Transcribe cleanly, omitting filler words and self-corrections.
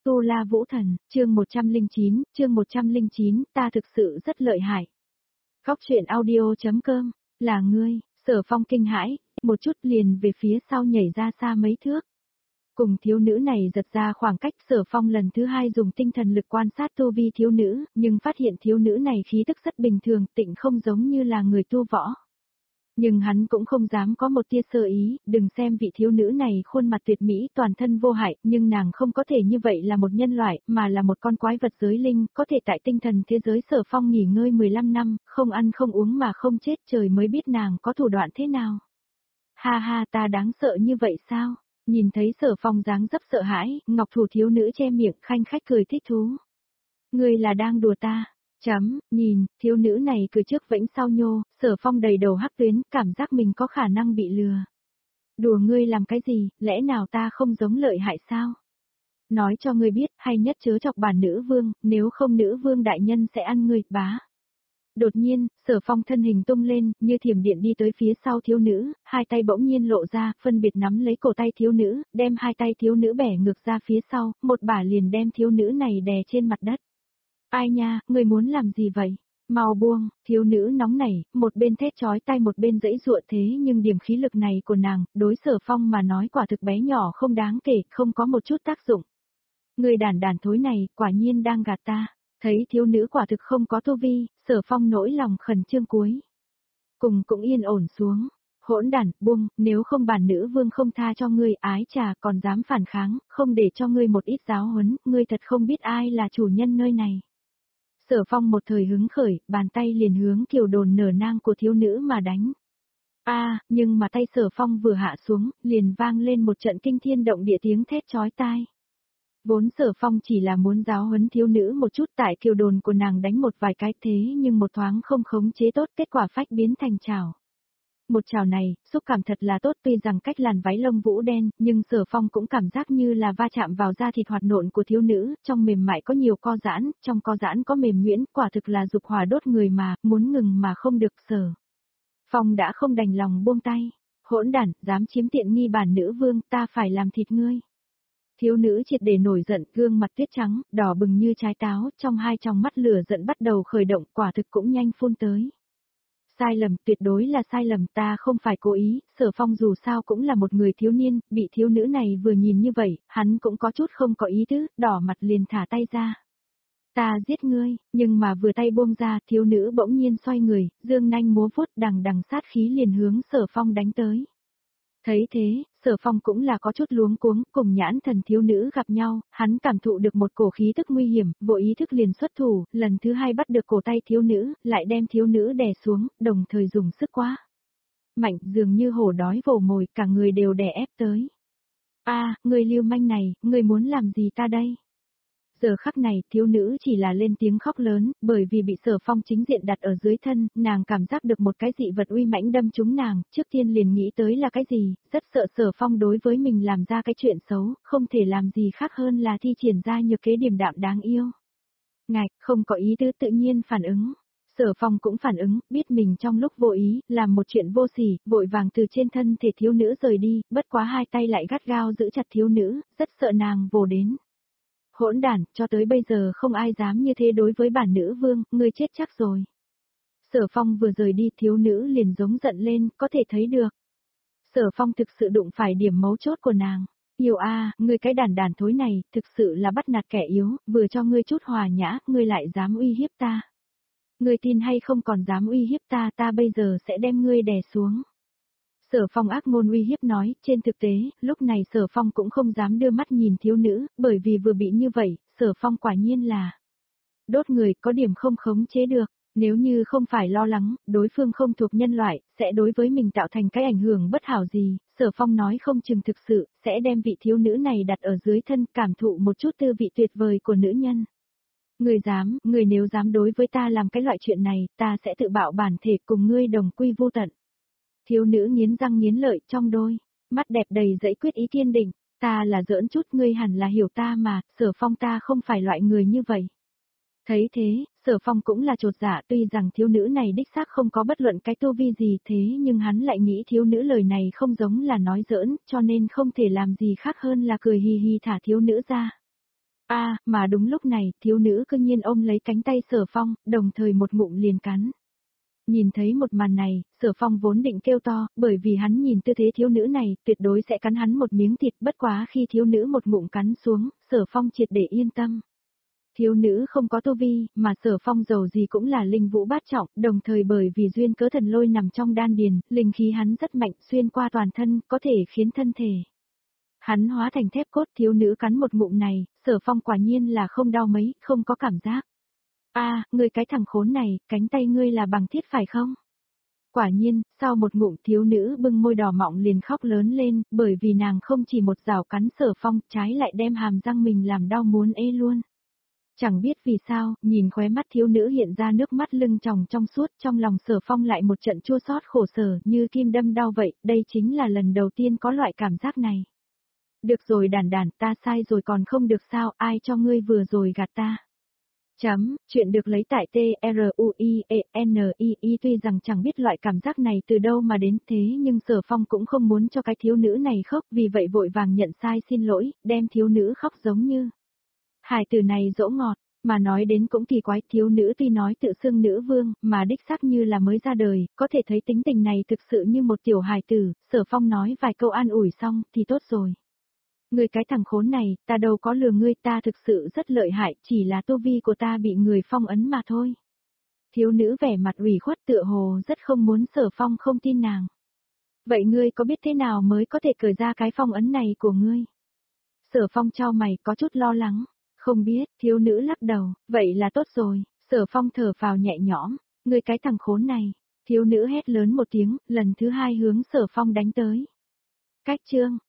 Tu La Vũ Thần, chương 109, ta thực sự rất lợi hại. Khóc chuyện audio.com, là ngươi, Sở Phong kinh hãi, một chút liền về phía sau nhảy ra xa mấy thước. Cùng thiếu nữ này giật ra khoảng cách, Sở Phong lần thứ hai dùng tinh thần lực quan sát tu vi thiếu nữ, nhưng phát hiện thiếu nữ này khí tức rất bình thường, tịnh không giống như là người tu võ. Nhưng hắn cũng không dám có một tia sơ ý, đừng xem vị thiếu nữ này khuôn mặt tuyệt mỹ toàn thân vô hại, nhưng nàng không có thể như vậy là một nhân loại, mà là một con quái vật giới linh, có thể tại tinh thần thế giới Sở Phong nghỉ ngơi 15 năm, không ăn không uống mà không chết, trời mới biết nàng có thủ đoạn thế nào. Ha ha, ta đáng sợ như vậy sao? Nhìn thấy Sở Phong dáng dấp sợ hãi, ngọc thủ thiếu nữ che miệng khanh khách cười thích thú. Ngươi là đang đùa ta. Nhìn, thiếu nữ này cười trước vẫy sau nhô, Sở Phong đầy đầu hắc tuyến, cảm giác mình có khả năng bị lừa. Đùa ngươi làm cái gì, lẽ nào ta không giống lợi hại sao? Nói cho ngươi biết, hay nhất chớ chọc bản nữ vương, nếu không nữ vương đại nhân sẽ ăn ngươi, bá. Đột nhiên, Sở Phong thân hình tung lên, như thiểm điện đi tới phía sau thiếu nữ, hai tay bỗng nhiên lộ ra, phân biệt nắm lấy cổ tay thiếu nữ, đem hai tay thiếu nữ bẻ ngược ra phía sau, một bả liền đem thiếu nữ này đè trên mặt đất. Ai nha, người muốn làm gì vậy? Mau buông, thiếu nữ nóng nảy, một bên thét chói tai một bên giãy giụa thế nhưng điểm khí lực này của nàng, đối Sở Phong mà nói quả thực bé nhỏ không đáng kể, không có một chút tác dụng. Người đàn thối này, quả nhiên đang gạt ta. Thấy thiếu nữ quả thực không có tu vi, Sở Phong nỗi lòng khẩn trương cuối. Cùng cũng yên ổn xuống. Hỗn đản, buông, nếu không bản nữ vương không tha cho ngươi, ái trà còn dám phản kháng, không để cho ngươi một ít giáo huấn, ngươi thật không biết ai là chủ nhân nơi này. Sở Phong một thời hứng khởi, bàn tay liền hướng kiều đồn nở nang của thiếu nữ mà đánh. Nhưng mà tay Sở Phong vừa hạ xuống, liền vang lên một trận kinh thiên động địa tiếng thét chói tai. Vốn Sở Phong chỉ là muốn giáo huấn thiếu nữ một chút tại kiều đồn của nàng đánh một vài cái thế nhưng một thoáng không khống chế tốt, kết quả phách biến thành chảo. Một chảo này, xúc cảm thật là tốt, tuy rằng cách làn váy lông vũ đen, nhưng Sở Phong cũng cảm giác như là va chạm vào da thịt hoạt nộn của thiếu nữ, trong mềm mại có nhiều co giãn, trong co giãn có mềm nhuyễn, quả thực là dục hỏa đốt người mà, muốn ngừng mà không được. Sở Phong đã không đành lòng buông tay. Hỗn đản, dám chiếm tiện nghi bản nữ vương, ta phải làm thịt ngươi. Thiếu nữ triệt để nổi giận, gương mặt tuyết trắng, đỏ bừng như trái táo, trong hai tròng mắt lửa giận bắt đầu khởi động, quả thực cũng nhanh phun tới. Sai lầm, tuyệt đối là sai lầm, ta không phải cố ý, Sở Phong dù sao cũng là một người thiếu niên, bị thiếu nữ này vừa nhìn như vậy, hắn cũng có chút không có ý tứ, đỏ mặt liền thả tay ra. Ta giết ngươi, nhưng mà vừa tay buông ra, thiếu nữ bỗng nhiên xoay người, dương nanh múa vuốt đằng đằng sát khí liền hướng Sở Phong đánh tới. Thấy thế, Sở Phong cũng là có chút luống cuống, cùng nhãn thần thiếu nữ gặp nhau, hắn cảm thụ được một cổ khí tức nguy hiểm, vội ý thức liền xuất thủ, lần thứ hai bắt được cổ tay thiếu nữ, lại đem thiếu nữ đè xuống, đồng thời dùng sức quá mạnh, dường như hổ đói vồ mồi, cả người đều đè ép tới. Người lưu manh này, người muốn làm gì ta đây? Giờ khắc này, thiếu nữ chỉ là lên tiếng khóc lớn, bởi vì bị Sở Phong chính diện đặt ở dưới thân, nàng cảm giác được một cái dị vật uy mãnh đâm trúng nàng, trước tiên liền nghĩ tới là cái gì, rất sợ Sở Phong đối với mình làm ra cái chuyện xấu, không thể làm gì khác hơn là thi triển ra nhược kế điềm đạm đáng yêu. Ngạch, không có ý tứ tự nhiên phản ứng. Sở Phong cũng phản ứng, biết mình trong lúc vô ý, làm một chuyện vô sỉ, vội vàng từ trên thân thể thiếu nữ rời đi, bất quá hai tay lại gắt gao giữ chặt thiếu nữ, rất sợ nàng vồ đến. Hỗn đản, cho tới bây giờ không ai dám như thế đối với bản nữ vương, ngươi chết chắc rồi. Sở Phong vừa rời đi, thiếu nữ liền giống giận lên, có thể thấy được. Sở Phong thực sự đụng phải điểm mấu chốt của nàng. Yêu ngươi cái đàn thối này, thực sự là bắt nạt kẻ yếu, vừa cho ngươi chút hòa nhã, ngươi lại dám uy hiếp ta. Ngươi tin hay không còn dám uy hiếp ta, ta bây giờ sẽ đem ngươi đè xuống. Sở Phong ác ngôn uy hiếp nói, trên thực tế, lúc này Sở Phong cũng không dám đưa mắt nhìn thiếu nữ, bởi vì vừa bị như vậy, Sở Phong quả nhiên là đốt người, có điểm không khống chế được, nếu như không phải lo lắng, đối phương không thuộc nhân loại, sẽ đối với mình tạo thành cái ảnh hưởng bất hảo gì, Sở Phong nói không chừng thực sự, sẽ đem vị thiếu nữ này đặt ở dưới thân, cảm thụ một chút tư vị tuyệt vời của nữ nhân. Người nếu dám đối với ta làm cái loại chuyện này, ta sẽ tự bạo bản thể cùng ngươi đồng quy vô tận. Thiếu nữ nghiến răng nghiến lợi trong đôi mắt đẹp đầy dẫy quyết ý kiên định, ta là giỡn chút, ngươi hẳn là hiểu ta mà, Sở Phong ta không phải loại người như vậy. Thấy thế, Sở Phong cũng là chột dạ, tuy rằng thiếu nữ này đích xác không có bất luận cái tu vi gì thế nhưng hắn lại nghĩ thiếu nữ lời này không giống là nói giỡn, cho nên không thể làm gì khác hơn là cười hì hì thả thiếu nữ ra. Mà đúng lúc này, thiếu nữ cư nhiên ôm lấy cánh tay Sở Phong, đồng thời một ngụm liền cắn. Nhìn thấy một màn này, Sở Phong vốn định kêu to, bởi vì hắn nhìn tư thế thiếu nữ này, tuyệt đối sẽ cắn hắn một miếng thịt, bất quá khi thiếu nữ một ngụm cắn xuống, Sở Phong triệt để yên tâm. Thiếu nữ không có tu vi, mà Sở Phong dầu gì cũng là linh vũ bát trọng, đồng thời bởi vì duyên cớ thần lôi nằm trong đan điền, linh khí hắn rất mạnh, xuyên qua toàn thân, có thể khiến thân thể hắn hóa thành thép cốt. Thiếu nữ cắn một ngụm này, Sở Phong quả nhiên là không đau mấy, không có cảm giác. Ngươi cái thằng khốn này, cánh tay ngươi là bằng thiết phải không? Quả nhiên, sau một ngụm thiếu nữ bưng môi đỏ mọng liền khóc lớn lên, bởi vì nàng không chỉ một rào cắn Sở Phong, trái lại đem hàm răng mình làm đau muốn ê luôn. Chẳng biết vì sao, nhìn khóe mắt thiếu nữ hiện ra nước mắt lưng tròng trong suốt, trong lòng Sở Phong lại một trận chua xót khổ sở, như kim đâm đau vậy, đây chính là lần đầu tiên có loại cảm giác này. Được rồi đàn đàn, ta sai rồi còn không được sao, ai cho ngươi vừa rồi gạt ta. Chuyện được lấy tại TRUIENI, tuy rằng chẳng biết loại cảm giác này từ đâu mà đến thế nhưng Sở Phong cũng không muốn cho cái thiếu nữ này khóc, vì vậy vội vàng nhận sai xin lỗi, đem thiếu nữ khóc giống như hài tử này dỗ ngọt. Mà nói đến cũng kỳ quái, thiếu nữ tuy nói tự xưng nữ vương, mà đích xác như là mới ra đời, có thể thấy tính tình này thực sự như một tiểu hài tử. Sở Phong nói vài câu an ủi xong thì tốt rồi. Ngươi cái thằng khốn này, ta đâu có lừa ngươi, ta thực sự rất lợi hại, chỉ là tu vi của ta bị người phong ấn mà thôi. Thiếu nữ vẻ mặt ủy khuất tựa hồ rất không muốn Sở Phong không tin nàng. Vậy ngươi có biết thế nào mới có thể cởi ra cái phong ấn này của ngươi? Sở Phong chau mày có chút lo lắng. Không biết, thiếu nữ lắc đầu, vậy là tốt rồi. Sở Phong thở phào nhẹ nhõm, ngươi cái thằng khốn này. Thiếu nữ hét lớn một tiếng, lần thứ hai hướng Sở Phong đánh tới. Cách chương